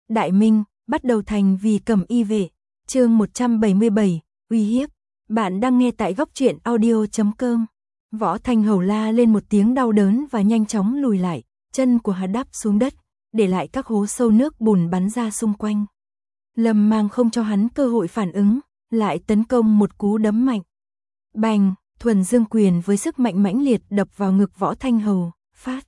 Đại Minh, bắt đầu thành vì cầm y vệ. Chương 177, uy hiếp. Bạn đang nghe tại góc truyện audio.com. Võ Thanh Hầu la lên một tiếng đau đớn và nhanh chóng lùi lại, chân của hắn đắp xuống đất, để lại các hố sâu nước bùn bắn ra xung quanh. Lâm Mang không cho hắn cơ hội phản ứng, lại tấn công một cú đấm mạnh. Bành, thuần dương quyền với sức mạnh mãnh liệt đập vào ngực Võ Thanh Hầu, phát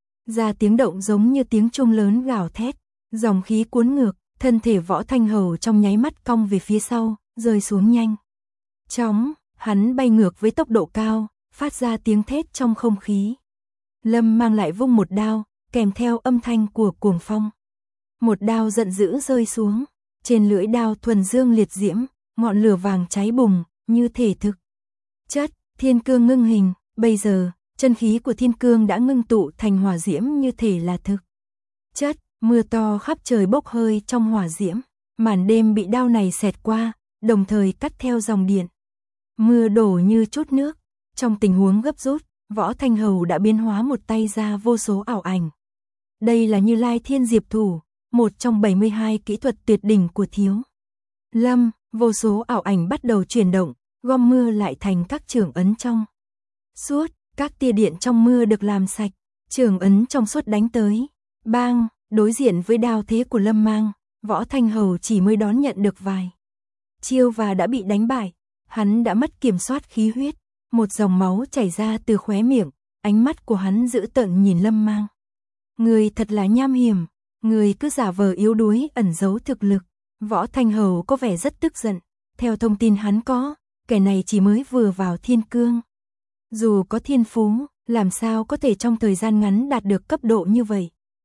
ra tiếng động giống như tiếng chuông lớn gào thét, dòng khí cuốn ngược, thân thể Võ Thanh Hầu trong nháy mắt cong về phía sau, rơi xuống nhanh chóng, hắn bay ngược với tốc độ cao, phát ra tiếng thét trong không khí. Lâm Mang lại vung một đao, kèm theo âm thanh của cuồng phong. Một đao giận dữ rơi xuống, trên lưỡi đao thuần dương liệt diễm, ngọn lửa vàng cháy bùng, như thể thực chất, thiên cương ngưng hình, bây giờ, chân khí của thiên cương đã ngưng tụ thành hỏa diễm như thể là thực chất, mưa to khắp trời bốc hơi trong hỏa diễm, màn đêm bị đao này xẹt qua, đồng thời cắt theo dòng điện. Mưa đổ như chút nước, trong tình huống gấp rút, Võ Thanh Hầu đã biến hóa một tay ra vô số ảo ảnh. Đây là Như Lai Thiên Diệp Thủ, một trong 72 kỹ thuật tuyệt đỉnh của Thiếu Lâm, vô số ảo ảnh bắt đầu chuyển động, gom mưa lại thành các trường ấn trong suốt, các tia điện trong mưa được làm sạch, trường ấn trong suốt đánh tới. Bang, đối diện với đao thế của Lâm Mang, Võ Thanh Hầu chỉ mới đón nhận được vài chiêu và đã bị đánh bại, hắn đã mất kiểm soát khí huyết, một dòng máu chảy ra từ khóe miệng, ánh mắt của hắn dữ tợn nhìn Lâm Mang. Người thật là nham hiểm, người cứ giả vờ yếu đuối ẩn giấu thực lực. Võ Thanh Hầu có vẻ rất tức giận, theo thông tin hắn có, kẻ này chỉ mới vừa vào thiên cương. Dù có thiên phú, làm sao có thể trong thời gian ngắn đạt được cấp độ như vậy?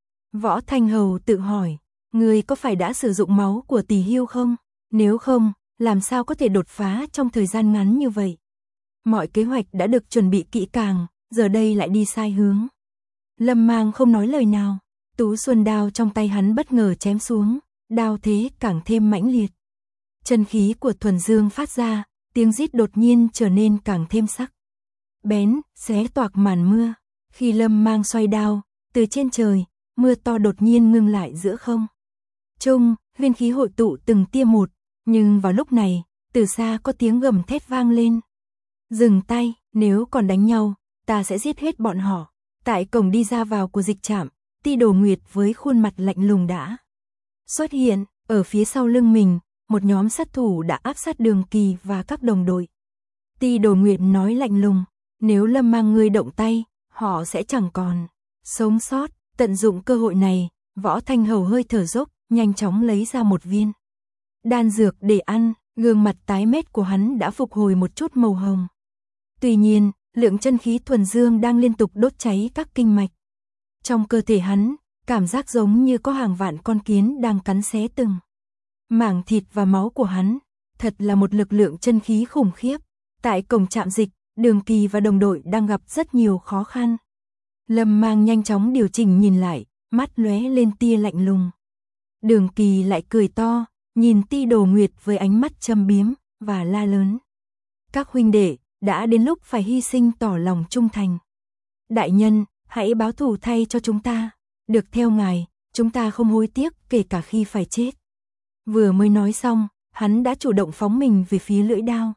Võ Thanh Hầu tự hỏi, người có phải đã sử dụng máu của Tỷ Hưu không? Nếu không, làm sao có thể đột phá trong thời gian ngắn như vậy? Mọi kế hoạch đã được chuẩn bị kỹ càng, giờ đây lại đi sai hướng. Lâm Mang không nói lời nào, Tú Xuân đao trong tay hắn bất ngờ chém xuống, đao thế càng thêm mãnh liệt. Chân khí của thuần dương phát ra, tiếng rít đột nhiên trở nên càng thêm sắc bén, xé toạc màn mưa. Khi Lâm Mang xoay đao, từ trên trời, mưa to đột nhiên ngưng lại giữa không trung, huyên khí hội tụ từng tia một, nhưng vào lúc này, từ xa có tiếng gầm thét vang lên. Dừng tay, nếu còn đánh nhau, ta sẽ giết hết bọn họ. Tại cổng đi ra vào của dịch trạm, Ti Đồ Nguyệt với khuôn mặt lạnh lùng đã xuất hiện, ở phía sau lưng mình, một nhóm sát thủ đã áp sát Đường Kỳ và các đồng đội. Ti Đồ Nguyệt nói lạnh lùng, nếu Lâm Mang ngươi động tay, họ sẽ chẳng còn sống sót. Tận dụng cơ hội này, Võ Thanh Hầu hơi thở dốc, nhanh chóng lấy ra một viên đan dược để ăn, gương mặt tái mét của hắn đã phục hồi một chút màu hồng. Tuy nhiên, lượng chân khí thuần dương đang liên tục đốt cháy các kinh mạch. Trong cơ thể hắn, cảm giác giống như có hàng vạn con kiến đang cắn xé từng mảng thịt và máu của hắn, thật là một lực lượng chân khí khủng khiếp. Tại cổng trạm dịch, Đường Kỳ và đồng đội đang gặp rất nhiều khó khăn. Lâm Mang nhanh chóng điều chỉnh nhìn lại, mắt lóe lên tia lạnh lùng. Đường Kỳ lại cười to, nhìn Ti Đồ Nguyệt với ánh mắt châm biếm, và la lớn. Các huynh đệ, đã đến lúc phải hy sinh tỏ lòng trung thành. Đại nhân, hãy báo thù thay cho chúng ta. Được theo ngài, chúng ta không hối tiếc kể cả khi phải chết. Vừa mới nói xong, hắn đã chủ động phóng mình về phía lưỡi đao.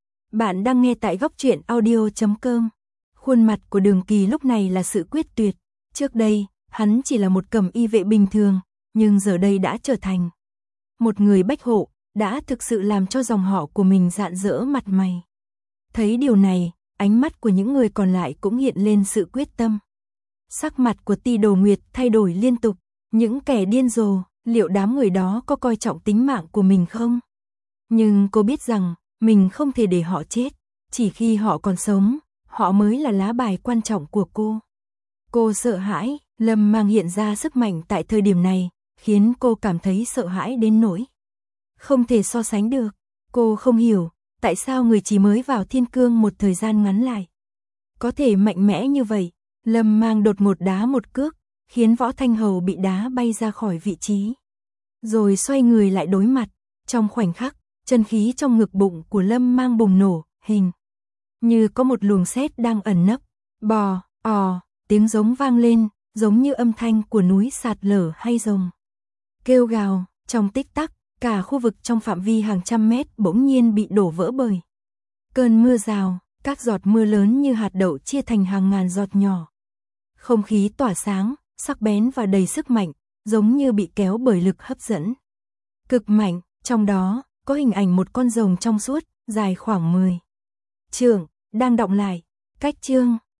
Bạn đang nghe tại góc truyện audio.com. Khuôn mặt của Đường Kỳ lúc này là sự quyết tuyệt. Trước đây, hắn chỉ là một cầm y vệ bình thường, nhưng giờ đây đã trở thành một người bách hộ, đã thực sự làm cho dòng họ của mình rạng rỡ mặt mày. Thấy điều này, ánh mắt của những người còn lại cũng hiện lên sự quyết tâm. Sắc mặt của Ti Đồ Nguyệt thay đổi liên tục, những kẻ điên rồ, liệu đám người đó có coi trọng tính mạng của mình không? Nhưng cô biết rằng, mình không thể để họ chết, chỉ khi họ còn sống, họ mới là lá bài quan trọng của cô. Cô sợ hãi, Lâm Mang hiện ra sức mạnh tại thời điểm này, khiến cô cảm thấy sợ hãi đến nỗi không thể so sánh được. Cô không hiểu, tại sao người chỉ mới vào thiên cương một thời gian ngắn lại có thể mạnh mẽ như vậy. Lâm Mang đột ngột đá một cước, khiến Võ Thanh Hầu bị đá bay ra khỏi vị trí. Rồi xoay người lại đối mặt, trong khoảnh khắc, chân khí trong ngực bụng của Lâm Mang bùng nổ, hình như có một luồng sét đang ẩn nấp. Bò, tiếng giống vang lên, giống như âm thanh của núi sạt lở hay rồng kêu gào, trong tích tắc, cả khu vực trong phạm vi hàng trăm mét bỗng nhiên bị đổ vỡ bởi cơn mưa rào, các giọt mưa lớn như hạt đậu chia thành hàng ngàn giọt nhỏ. Không khí tỏa sáng, sắc bén và đầy sức mạnh, giống như bị kéo bởi lực hấp dẫn cực mạnh, trong đó có hình ảnh một con rồng trong suốt, dài khoảng 10 trượng, đang đọng lại, cách chương